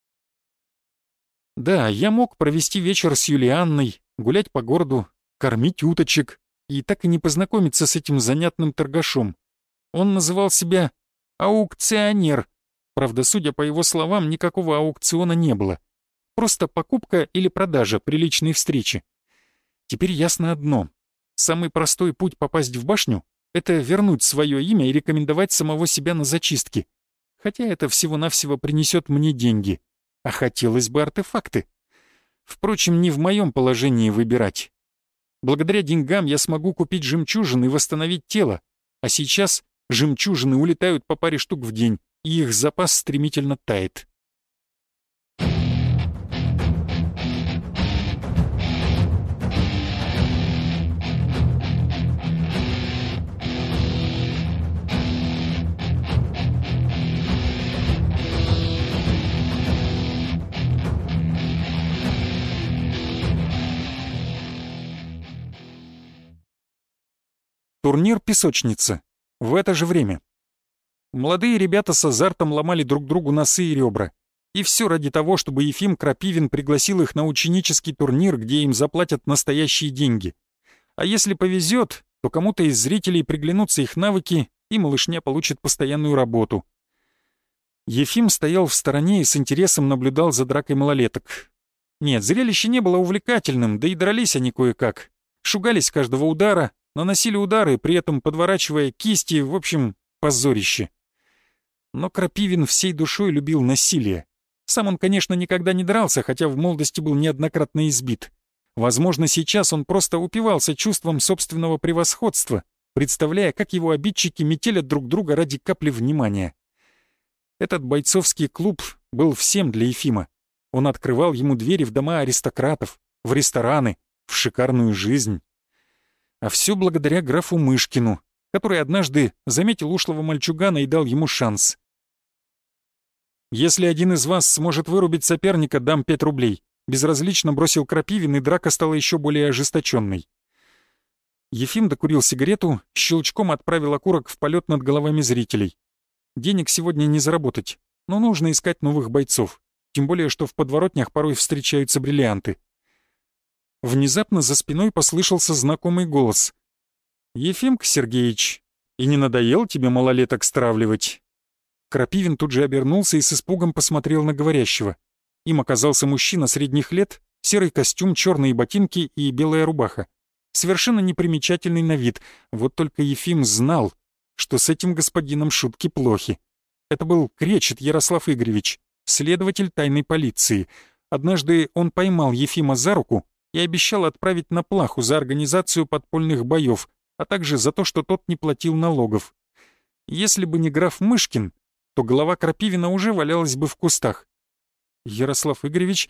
Да, я мог провести вечер с Юлианной, гулять по городу, кормить уточек и так и не познакомиться с этим занятным торгашом. Он называл себя аукционер. Правда, судя по его словам, никакого аукциона не было. Просто покупка или продажа при личной встрече. Теперь ясно одно. Самый простой путь попасть в башню — это вернуть свое имя и рекомендовать самого себя на зачистке. Хотя это всего-навсего принесет мне деньги. А хотелось бы артефакты. Впрочем, не в моем положении выбирать. Благодаря деньгам я смогу купить жемчужины и восстановить тело, а сейчас жемчужины улетают по паре штук в день, и их запас стремительно тает. Турнир «Песочница». В это же время. Молодые ребята с азартом ломали друг другу носы и ребра. И все ради того, чтобы Ефим Крапивин пригласил их на ученический турнир, где им заплатят настоящие деньги. А если повезет, то кому-то из зрителей приглянутся их навыки, и малышня получит постоянную работу. Ефим стоял в стороне и с интересом наблюдал за дракой малолеток. Нет, зрелище не было увлекательным, да и дрались они кое-как. Шугались каждого удара, наносили удары, при этом подворачивая кисти, в общем, позорище. Но Крапивин всей душой любил насилие. Сам он, конечно, никогда не дрался, хотя в молодости был неоднократно избит. Возможно, сейчас он просто упивался чувством собственного превосходства, представляя, как его обидчики метелят друг друга ради капли внимания. Этот бойцовский клуб был всем для Ефима. Он открывал ему двери в дома аристократов, в рестораны, в шикарную жизнь. А все благодаря графу Мышкину, который однажды заметил ушлого мальчугана и дал ему шанс. «Если один из вас сможет вырубить соперника, дам 5 рублей», безразлично бросил Крапивин, и драка стала еще более ожесточенной. Ефим докурил сигарету, щелчком отправил окурок в полет над головами зрителей. Денег сегодня не заработать, но нужно искать новых бойцов, тем более что в подворотнях порой встречаются бриллианты. Внезапно за спиной послышался знакомый голос. «Ефимка Сергеич, и не надоел тебе малолеток стравливать?» Крапивин тут же обернулся и с испугом посмотрел на говорящего. Им оказался мужчина средних лет, серый костюм, черные ботинки и белая рубаха. Совершенно непримечательный на вид, вот только Ефим знал, что с этим господином шутки плохи. Это был Кречет Ярослав Игоревич, следователь тайной полиции. Однажды он поймал Ефима за руку и обещал отправить на плаху за организацию подпольных боев, а также за то, что тот не платил налогов. Если бы не граф Мышкин, то голова Крапивина уже валялась бы в кустах. «Ярослав Игоревич,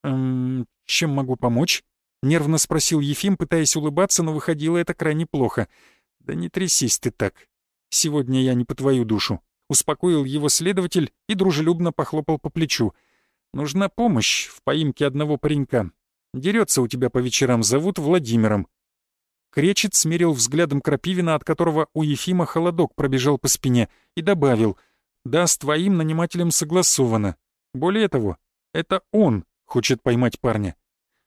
чем могу помочь?» — нервно спросил Ефим, пытаясь улыбаться, но выходило это крайне плохо. «Да не трясись ты так. Сегодня я не по твою душу», — успокоил его следователь и дружелюбно похлопал по плечу. «Нужна помощь в поимке одного паренька. Дерется у тебя по вечерам, зовут Владимиром». Кречет смерил взглядом Крапивина, от которого у Ефима холодок пробежал по спине, и добавил: «Да, с твоим нанимателем согласовано. Более того, это он хочет поймать парня».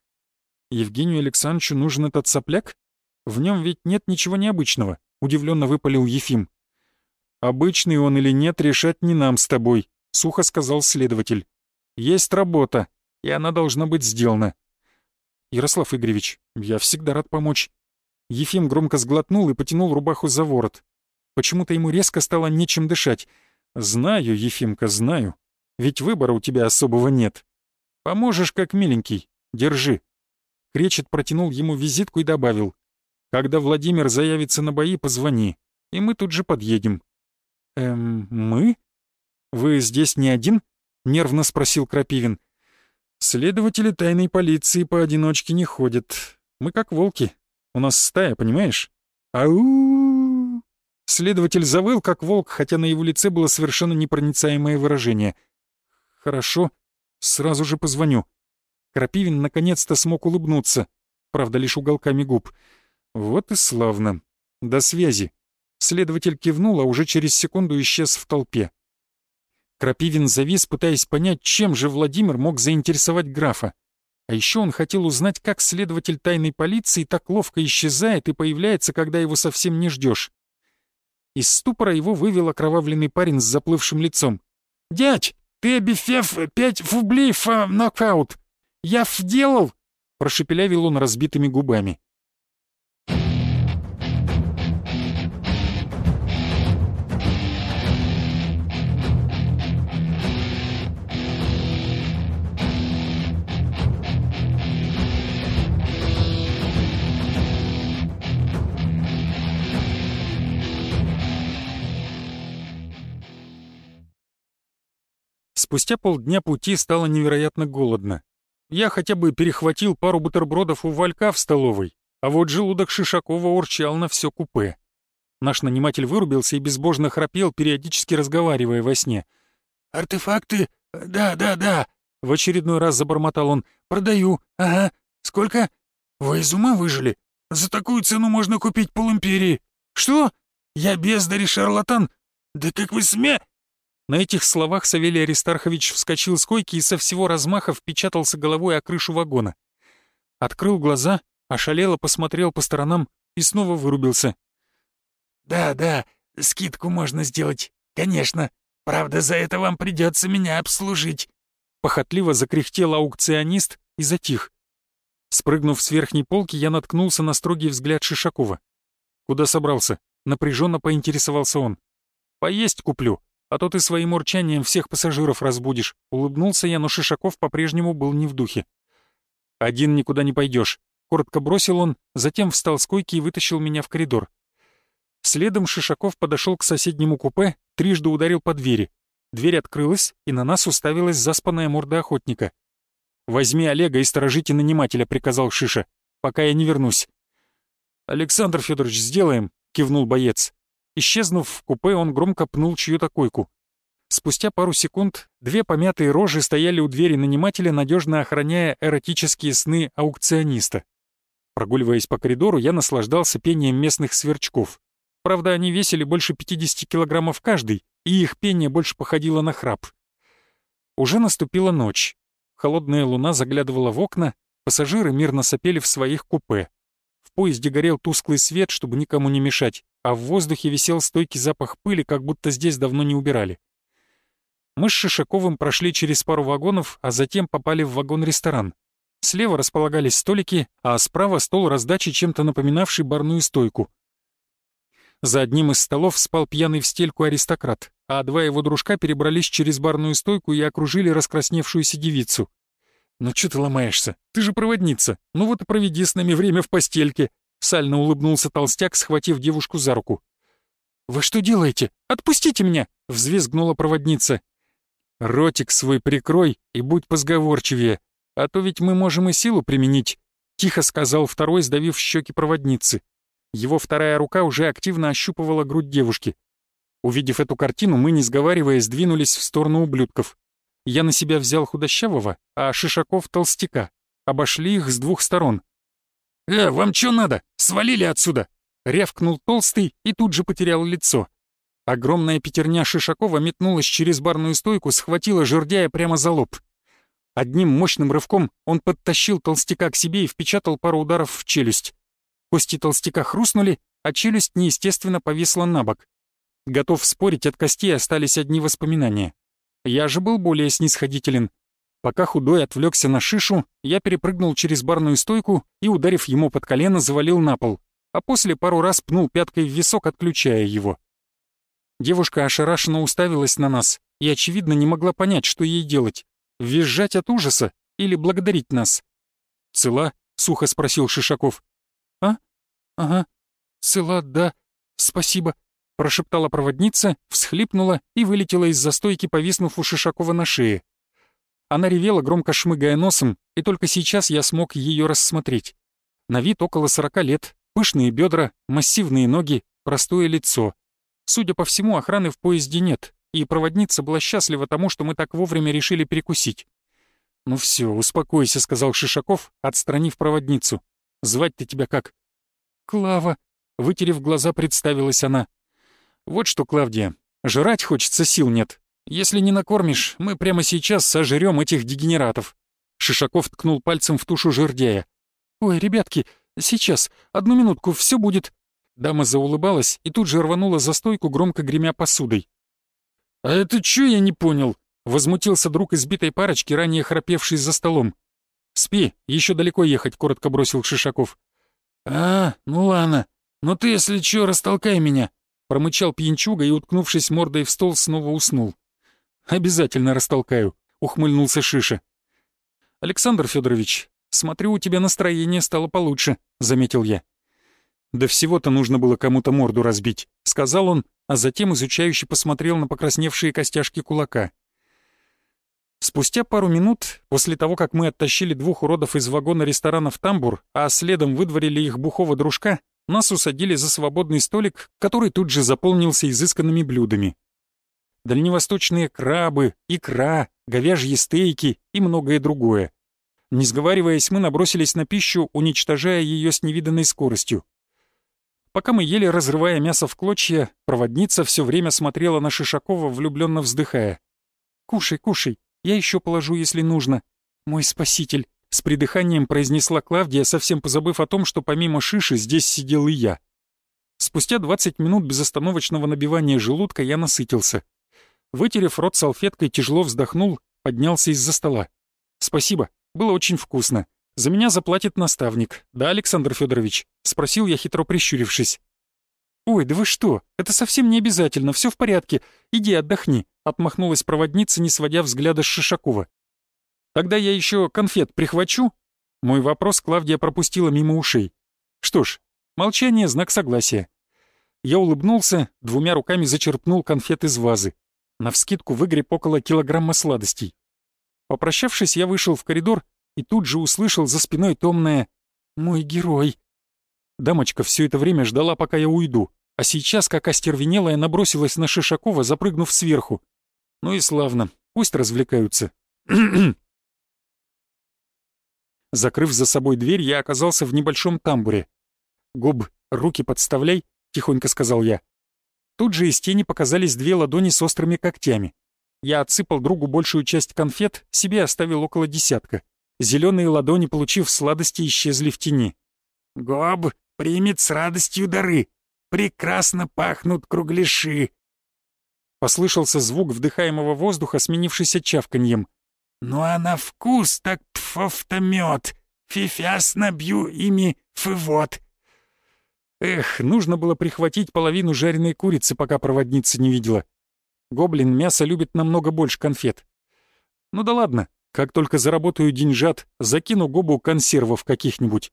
«Евгению Александровичу нужен этот сопляк? В нем ведь нет ничего необычного», — удивленно выпалил Ефим. «Обычный он или нет, решать не нам с тобой», — сухо сказал следователь. «Есть работа, и она должна быть сделана». «Ярослав Игоревич, я всегда рад помочь». Ефим громко сглотнул и потянул рубаху за ворот. Почему-то ему резко стало нечем дышать. «Знаю, Ефимка, знаю. Ведь выбора у тебя особого нет. Поможешь, как миленький. Держи». Кречет протянул ему визитку и добавил: «Когда Владимир заявится на бои, позвони, и мы тут же подъедем». Мы? Вы здесь не один?» — нервно спросил Крапивин. «Следователи тайной полиции поодиночке не ходят. Мы как волки. У нас стая, понимаешь? Ау!» Следователь завыл, как волк, хотя на его лице было совершенно непроницаемое выражение. «Хорошо, сразу же позвоню». Крапивин наконец-то смог улыбнуться, правда, лишь уголками губ. «Вот и славно. До связи». Следователь кивнул, а уже через секунду исчез в толпе. Крапивин завис, пытаясь понять, чем же Владимир мог заинтересовать графа. А еще он хотел узнать, как следователь тайной полиции так ловко исчезает и появляется, когда его совсем не ждешь. Из ступора его вывел окровавленный парень с заплывшим лицом. «Дядь, ты обещав 5 рублей нокаут! Я вделал!» — прошепелявил он разбитыми губами. Спустя полдня пути стало невероятно голодно. Я хотя бы перехватил пару бутербродов у Валька в столовой, а вот желудок Шишакова урчал на все купе. Наш наниматель вырубился и безбожно храпел, периодически разговаривая во сне. «Артефакты? Да. В очередной раз забормотал он. «Продаю. Ага. Сколько? Вы из ума выжили? За такую цену можно купить полимперии. Что? Я бездарь и шарлатан? Да как вы На этих словах Савелий Аристархович вскочил с койки и со всего размаха впечатался головой о крышу вагона. Открыл глаза, ошалело посмотрел по сторонам и снова вырубился. «Да, скидку можно сделать, конечно. Правда, за это вам придется меня обслужить». Похотливо закряхтел аукционист и затих. Спрыгнув с верхней полки, я наткнулся на строгий взгляд Шишакова. «Куда собрался?» — напряженно поинтересовался он. «Поесть куплю. А то ты своим урчанием всех пассажиров разбудишь». Улыбнулся я, но Шишаков по-прежнему был не в духе. «Один никуда не пойдешь», — коротко бросил он, затем встал с койки и вытащил меня в коридор. Следом Шишаков подошел к соседнему купе, трижды ударил по двери. Дверь открылась, и на нас уставилась заспанная морда охотника. «Возьми Олега и сторожите нанимателя», — приказал Шиша, — «пока я не вернусь». «Александр Федорович, сделаем», — кивнул боец. Исчезнув в купе, он громко пнул чью-то койку. Спустя пару секунд 2 помятые рожи стояли у двери нанимателя, надежно охраняя эротические сны аукциониста. Прогуливаясь по коридору, я наслаждался пением местных сверчков. Правда, они весили больше 50 килограммов каждый, и их пение больше походило на храп. Уже наступила ночь. Холодная луна заглядывала в окна, пассажиры мирно сопели в своих купе. В поезде горел тусклый свет, чтобы никому не мешать, а в воздухе висел стойкий запах пыли, как будто здесь давно не убирали. Мы с Шишаковым прошли через пару вагонов, а затем попали в вагон-ресторан. Слева располагались столики, а справа стол раздачи, чем-то напоминавший барную стойку. За одним из столов спал пьяный в стельку аристократ, а 2 его дружка перебрались через барную стойку и окружили раскрасневшуюся девицу. «Ну чё ты ломаешься? Ты же проводница. Ну вот и проведи с нами время в постельке», — сально улыбнулся толстяк, схватив девушку за руку. «Вы что делаете? Отпустите меня!» — взвизгнула проводница. «Ротик свой прикрой и будь позговорчивее, а то ведь мы можем и силу применить», — тихо сказал второй, сдавив щеки проводницы. Его вторая рука уже активно ощупывала грудь девушки. Увидев эту картину, мы, не сговариваясь, двинулись в сторону ублюдков. Я на себя взял худощавого, а Шишаков — толстяка. Обошли их с 2 сторон. Вам чё надо? Свалили отсюда!» — рявкнул толстый и тут же потерял лицо. Огромная пятерня Шишакова метнулась через барную стойку, схватила жердяя прямо за лоб. Одним мощным рывком он подтащил толстяка к себе и впечатал пару ударов в челюсть. Кости толстяка хрустнули, а челюсть неестественно повисла на бок. Готов спорить, от костей остались одни воспоминания. Я же был более снисходителен. Пока худой отвлекся на Шишу, я перепрыгнул через барную стойку и, ударив ему под колено, завалил на пол, а после пару раз пнул пяткой в висок, отключая его. Девушка ошарашенно уставилась на нас и, очевидно, не могла понять, что ей делать — визжать от ужаса или благодарить нас. «Цела?» сухо спросил Шишаков. «А? Ага. Цела, да. Спасибо», — прошептала проводница, всхлипнула и вылетела из-за стойки, повиснув у Шишакова на шее. Она ревела, громко шмыгая носом, и только сейчас я смог ее рассмотреть. На вид около 40 лет, пышные бедра, массивные ноги, простое лицо. Судя по всему, охраны в поезде нет, и проводница была счастлива тому, что мы так вовремя решили перекусить. «Ну все, успокойся», — сказал Шишаков, отстранив проводницу. «Звать-то тебя как?» «Клава», — вытерев глаза, представилась она. «Вот что, Клавдия, жрать хочется, сил нет. Если не накормишь, мы прямо сейчас сожрем этих дегенератов». Шишаков ткнул пальцем в тушу жердяя. «Ой, ребятки, сейчас, одну минутку, все будет». Дама заулыбалась и тут же рванула за стойку, громко гремя посудой. «А это чё я не понял?» — возмутился друг избитой парочки, ранее храпевший за столом. «Спи, еще далеко ехать», — коротко бросил Шишаков. «А, ну ладно. Но ты, если чё, растолкай меня», — промычал пьянчуга и, уткнувшись мордой в стол, снова уснул. «Обязательно растолкаю», — ухмыльнулся Шиша. «Александр Федорович, смотрю, у тебя настроение стало получше», — заметил я. «Да всего-то нужно было кому-то морду разбить», — сказал он, а затем изучающе посмотрел на покрасневшие костяшки кулака. Спустя пару минут, после того, как мы оттащили двух уродов из вагона ресторана в тамбур, а следом выдворили их бухого дружка, нас усадили за свободный столик, который тут же заполнился изысканными блюдами. Дальневосточные крабы, икра, говяжьи стейки и многое другое. Не сговариваясь, мы набросились на пищу, уничтожая ее с невиданной скоростью. Пока мы ели, разрывая мясо в клочья, проводница все время смотрела на Шишакова, влюбленно вздыхая. «Кушай, кушай, я еще положу, если нужно. Мой спаситель», — с придыханием произнесла Клавдия, совсем позабыв о том, что помимо Шиши здесь сидел и я. Спустя 20 минут безостановочного набивания желудка я насытился. Вытерев рот салфеткой, тяжело вздохнул, поднялся из-за стола. «Спасибо, было очень вкусно. За меня заплатит наставник, да, Александр Федорович?» — спросил я, хитро прищурившись. «Ой, да вы что? Это совсем не обязательно, все в порядке. Иди отдохни», — отмахнулась проводница, не сводя взгляда с Шишакова. «Тогда я еще конфет прихвачу?» Мой вопрос Клавдия пропустила мимо ушей. Что ж, молчание — знак согласия. Я улыбнулся, двумя руками зачерпнул конфет из вазы. Навскидку выгреб около килограмма сладостей. Попрощавшись, я вышел в коридор и тут же услышал за спиной томное «Мой герой». Дамочка все это время ждала, пока я уйду, а сейчас, как остервенелая, набросилась на Шишакова, запрыгнув сверху. Ну и славно, пусть развлекаются. Закрыв за собой дверь, я оказался в небольшом тамбуре. «Гоб, руки подставляй», — тихонько сказал я. Тут же из тени показались две ладони с острыми когтями. Я отсыпал другу большую часть конфет, себе оставил около десятка. Зеленые ладони, получив сладости, исчезли в тени. «Гоб примет с радостью дары. Прекрасно пахнут кругляши». Послышался звук вдыхаемого воздуха, сменившийся чавканьем. «Ну а на вкус так пфофтомет. Фифяс набью ими фывот». Эх, нужно было прихватить половину жареной курицы, пока проводница не видела. Гоблин мясо любит намного больше конфет. Ну да ладно, как только заработаю деньжат, закину Гобу консервов каких-нибудь.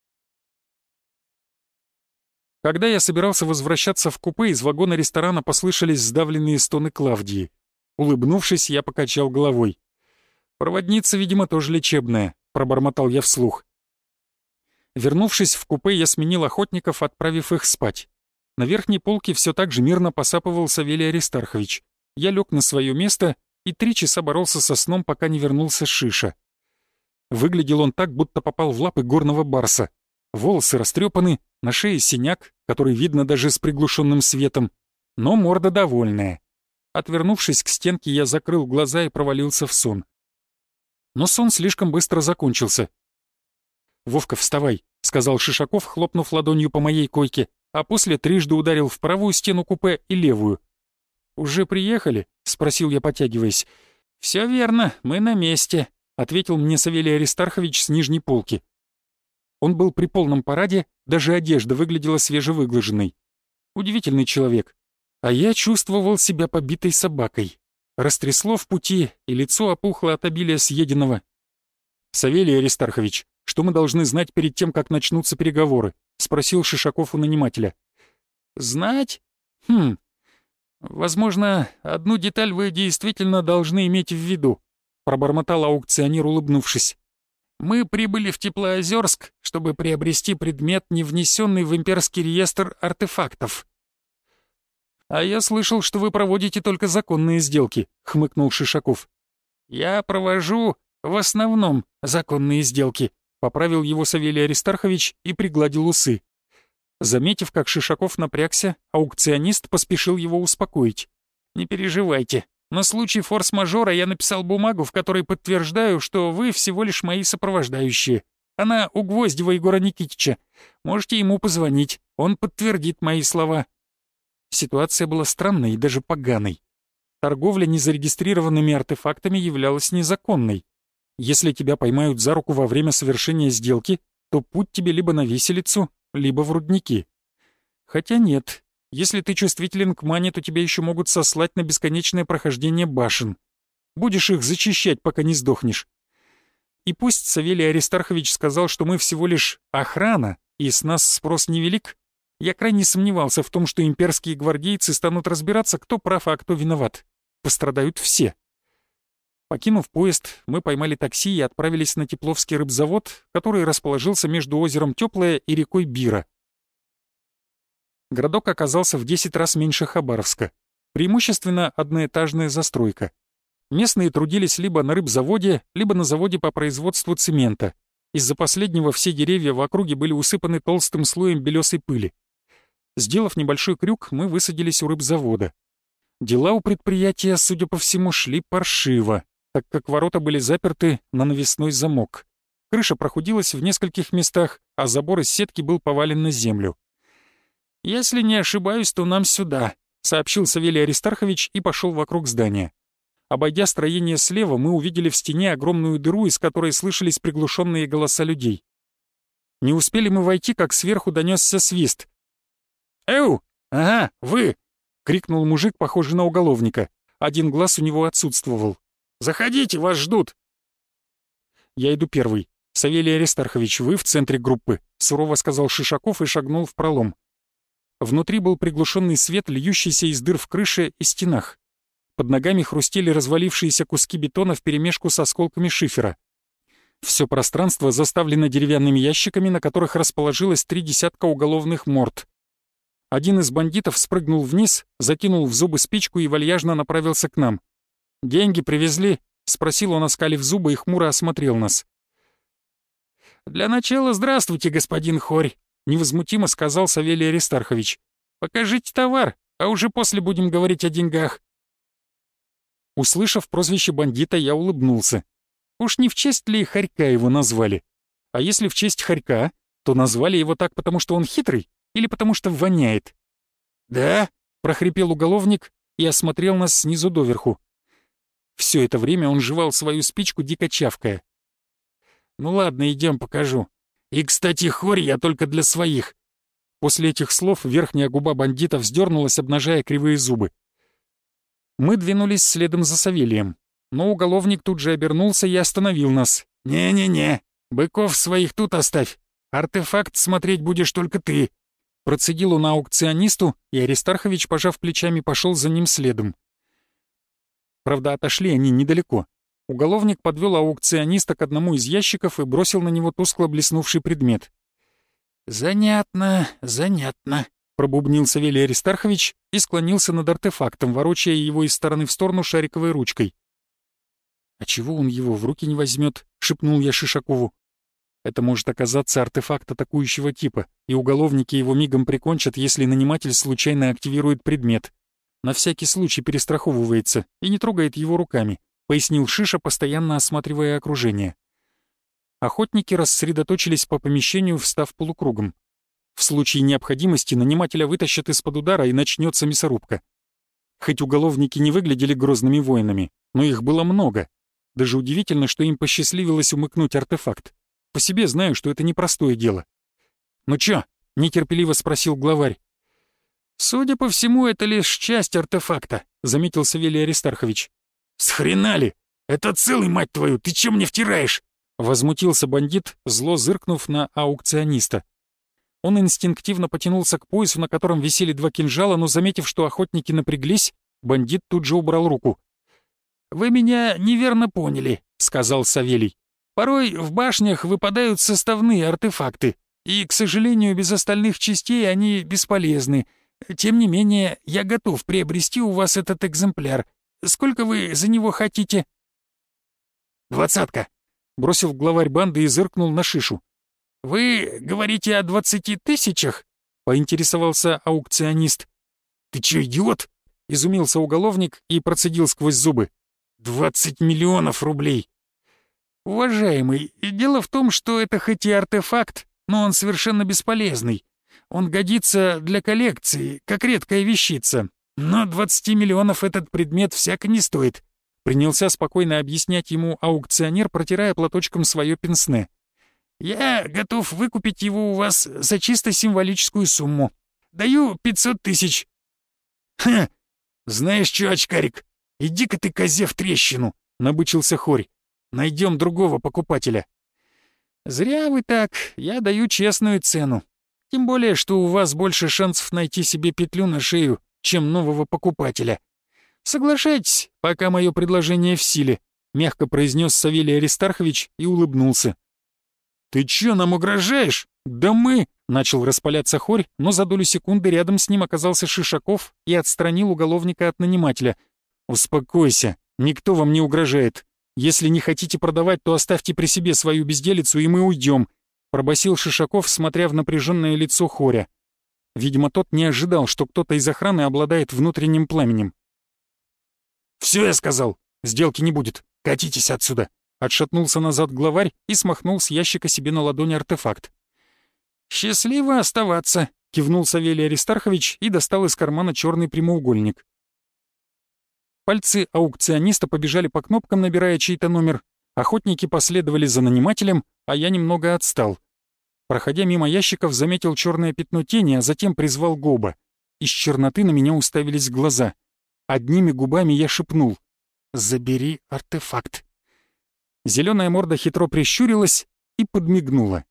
Когда я собирался возвращаться в купе, из вагона ресторана послышались сдавленные стоны Клавдии. Улыбнувшись, я покачал головой. «Проводница, видимо, тоже лечебная», — пробормотал я вслух. Вернувшись в купе, я сменил охотников, отправив их спать. На верхней полке все так же мирно посапывал Савелий Аристархович. Я лег на свое место и 3 часа боролся со сном, пока не вернулся Шиша. Выглядел он так, будто попал в лапы горного барса. Волосы растрепаны, на шее синяк, который видно даже с приглушенным светом, но морда довольная. Отвернувшись к стенке, я закрыл глаза и провалился в сон. Но сон слишком быстро закончился. «Вовка, вставай», — сказал Шишаков, хлопнув ладонью по моей койке, а после трижды ударил в правую стену купе и левую. «Уже приехали?» — спросил я, потягиваясь. «Все верно, мы на месте», — ответил мне Савелий Аристархович с нижней полки. Он был при полном параде, даже одежда выглядела свежевыглаженной. Удивительный человек. А я чувствовал себя побитой собакой. Растрясло в пути, и лицо опухло от обилия съеденного. «Савелий Аристархович, Что мы должны знать перед тем, как начнутся переговоры?» — спросил Шишаков у нанимателя. «Знать? Возможно, одну деталь вы действительно должны иметь в виду», — пробормотал аукционер, улыбнувшись. «Мы прибыли в Теплоозерск, чтобы приобрести предмет, не внесенный в имперский реестр артефактов». «А я слышал, что вы проводите только законные сделки», — хмыкнул Шишаков. «Я провожу в основном законные сделки», — поправил его Савелий Аристархович и пригладил усы. Заметив, как Шишаков напрягся, аукционист поспешил его успокоить. «Не переживайте. На случай форс-мажора я написал бумагу, в которой подтверждаю, что вы всего лишь мои сопровождающие. Она у Гвоздева Егора Никитича. Можете ему позвонить, он подтвердит мои слова». Ситуация была странной и даже поганой. Торговля незарегистрированными артефактами являлась незаконной. Если тебя поймают за руку во время совершения сделки, то путь тебе либо на виселицу, либо в рудники. Хотя нет, если ты чувствителен к мане, то тебя еще могут сослать на бесконечное прохождение башен. Будешь их зачищать, пока не сдохнешь. И пусть Савелий Аристархович сказал, что мы всего лишь охрана, и с нас спрос невелик, я крайне сомневался в том, что имперские гвардейцы станут разбираться, кто прав, а кто виноват. Пострадают все. Покинув поезд, мы поймали такси и отправились на Тепловский рыбзавод, который расположился между озером Теплое и рекой Бира. Городок оказался в 10 раз меньше Хабаровска. Преимущественно одноэтажная застройка. Местные трудились либо на рыбзаводе, либо на заводе по производству цемента. Из-за последнего все деревья в округе были усыпаны толстым слоем белесой пыли. Сделав небольшой крюк, мы высадились у рыбзавода. Дела у предприятия, судя по всему, шли паршиво, так как ворота были заперты на навесной замок. Крыша прохудилась в нескольких местах, а забор из сетки был повален на землю. «Если не ошибаюсь, то нам сюда», — сообщил Савелий Аристархович и пошел вокруг здания. Обойдя строение слева, мы увидели в стене огромную дыру, из которой слышались приглушенные голоса людей. Не успели мы войти, как сверху донесся свист. «Эу! Ага, вы!» — крикнул мужик, похожий на уголовника. Один глаз у него отсутствовал. «Заходите, вас ждут!» «Я иду первый. Савелий Аристархович, вы в центре группы», — сурово сказал Шишаков и шагнул в пролом. Внутри был приглушенный свет, льющийся из дыр в крыше и стенах. Под ногами хрустели развалившиеся куски бетона вперемешку с осколками шифера. Все пространство заставлено деревянными ящиками, на которых расположилось 3 десятка уголовных морд. Один из бандитов спрыгнул вниз, закинул в зубы спичку и вальяжно направился к нам. «Деньги привезли?» — спросил он, оскалив зубы, и хмуро осмотрел нас. «Для начала здравствуйте, господин Хорь», — невозмутимо сказал Савелий Аристархович. «Покажите товар, а уже после будем говорить о деньгах». Услышав прозвище бандита, я улыбнулся. Уж не в честь ли Хорька его назвали? А если в честь Хорька, то назвали его так, потому что он хитрый или потому что воняет? «Да?» — прохрипел уголовник и осмотрел нас снизу доверху. Все это время он жевал свою спичку, дико чавкая. «Ну ладно, идем, покажу. И, кстати, хорь я только для своих». После этих слов верхняя губа бандита вздернулась, обнажая кривые зубы. Мы двинулись следом за Савелием, но уголовник тут же обернулся и остановил нас. «Не-не-не, быков своих тут оставь. Артефакт смотреть будешь только ты». Процедил он аукционисту, и Аристархович, пожав плечами, пошел за ним следом. Правда, отошли они недалеко. Уголовник подвел аукциониста к одному из ящиков и бросил на него тускло блеснувший предмет. «Занятно, занятно», — пробубнил Савелий Аристархович и склонился над артефактом, ворочая его из стороны в сторону шариковой ручкой. «А чего он его в руки не возьмет?» — шепнул я Шишакову. «Это может оказаться артефакт атакующего типа, и уголовники его мигом прикончат, если наниматель случайно активирует предмет. На всякий случай перестраховывается и не трогает его руками», — пояснил Шиша, постоянно осматривая окружение. Охотники рассредоточились по помещению, встав полукругом. В случае необходимости нанимателя вытащат из-под удара и начнется мясорубка. Хоть уголовники не выглядели грозными воинами, но их было много. Даже удивительно, что им посчастливилось умыкнуть артефакт. По себе знаю, что это непростое дело. «Ну чё?» — нетерпеливо спросил главарь. «Судя по всему, это лишь часть артефакта», — заметил Савелий Аристархович. «Схрена ли? Это целый, мать твою, ты чем мне втираешь?» Возмутился бандит, зло зыркнув на аукциониста. Он инстинктивно потянулся к поясу, на котором висели 2 кинжала, но, заметив, что охотники напряглись, бандит тут же убрал руку. «Вы меня неверно поняли», — сказал Савелий. «Порой в башнях выпадают составные артефакты, и, к сожалению, без остальных частей они бесполезны. Тем не менее, я готов приобрести у вас этот экземпляр. Сколько вы за него хотите?» «20-ка», — бросил главарь банды и зыркнул на Шишу. «Вы говорите о 20 тысячах?» — поинтересовался аукционист. «Ты чё, идиот?» — изумился уголовник и процедил сквозь зубы. 20 миллионов рублей!» «Уважаемый, дело в том, что это хоть и артефакт, но он совершенно бесполезный. Он годится для коллекции, как редкая вещица. Но 20 миллионов этот предмет всяко не стоит», — принялся спокойно объяснять ему аукционер, протирая платочком свое пенсне. «Я готов выкупить его у вас за чисто символическую сумму. Даю 500 тысяч». «Ха! Знаешь что, очкарик, иди-ка ты, козе, в трещину!» — набычился Хорь. «Найдем другого покупателя». «Зря вы так, я даю честную цену. Тем более, что у вас больше шансов найти себе петлю на шею, чем нового покупателя. Соглашайтесь, пока мое предложение в силе», — мягко произнес Савелий Аристархович и улыбнулся. «Ты чё, нам угрожаешь? Да мы...» — начал распаляться Хорь, но за долю секунды рядом с ним оказался Шишаков и отстранил уголовника от нанимателя. «Успокойся, никто вам не угрожает. Если не хотите продавать, то оставьте при себе свою безделицу, и мы уйдем», — пробасил Шишаков, смотря в напряженное лицо Хоря. Видимо, тот не ожидал, что кто-то из охраны обладает внутренним пламенем. «Все, я сказал, сделки не будет. Катитесь отсюда», — отшатнулся назад главарь и смахнул с ящика себе на ладони артефакт. «Счастливо оставаться», — кивнул Савелий Аристархович и достал из кармана черный прямоугольник. Пальцы аукциониста побежали по кнопкам, набирая чей-то номер. Охотники последовали за нанимателем, а я немного отстал. Проходя мимо ящиков, заметил черное пятно тени, а затем призвал Гоба. Из черноты на меня уставились глаза. Одними губами я шепнул: «Забери артефакт». Зеленая морда хитро прищурилась и подмигнула.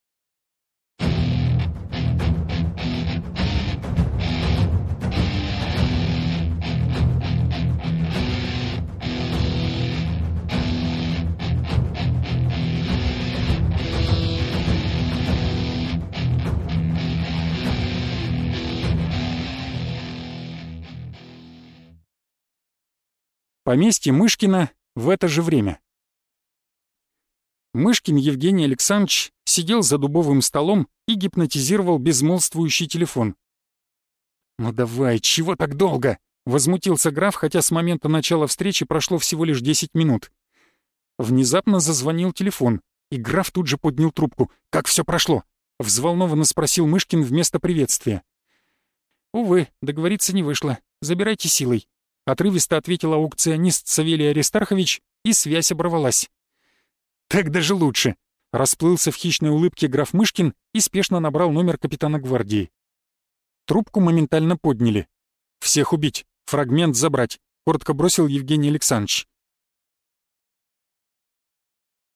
Поместье Мышкина в это же время. Мышкин Евгений Александрович сидел за дубовым столом и гипнотизировал безмолвствующий телефон. «Ну давай, чего так долго?» — возмутился граф, хотя с момента начала встречи прошло всего лишь 10 минут. Внезапно зазвонил телефон, и граф тут же поднял трубку. «Как все прошло?» — взволнованно спросил Мышкин вместо приветствия. «Увы, договориться не вышло. Забирайте силой», — отрывисто ответил аукционист Савелий Аристархович, и связь оборвалась. «Так даже лучше», — расплылся в хищной улыбке граф Мышкин и спешно набрал номер капитана гвардии. Трубку моментально подняли. «Всех убить, фрагмент забрать», — коротко бросил Евгений Александрович.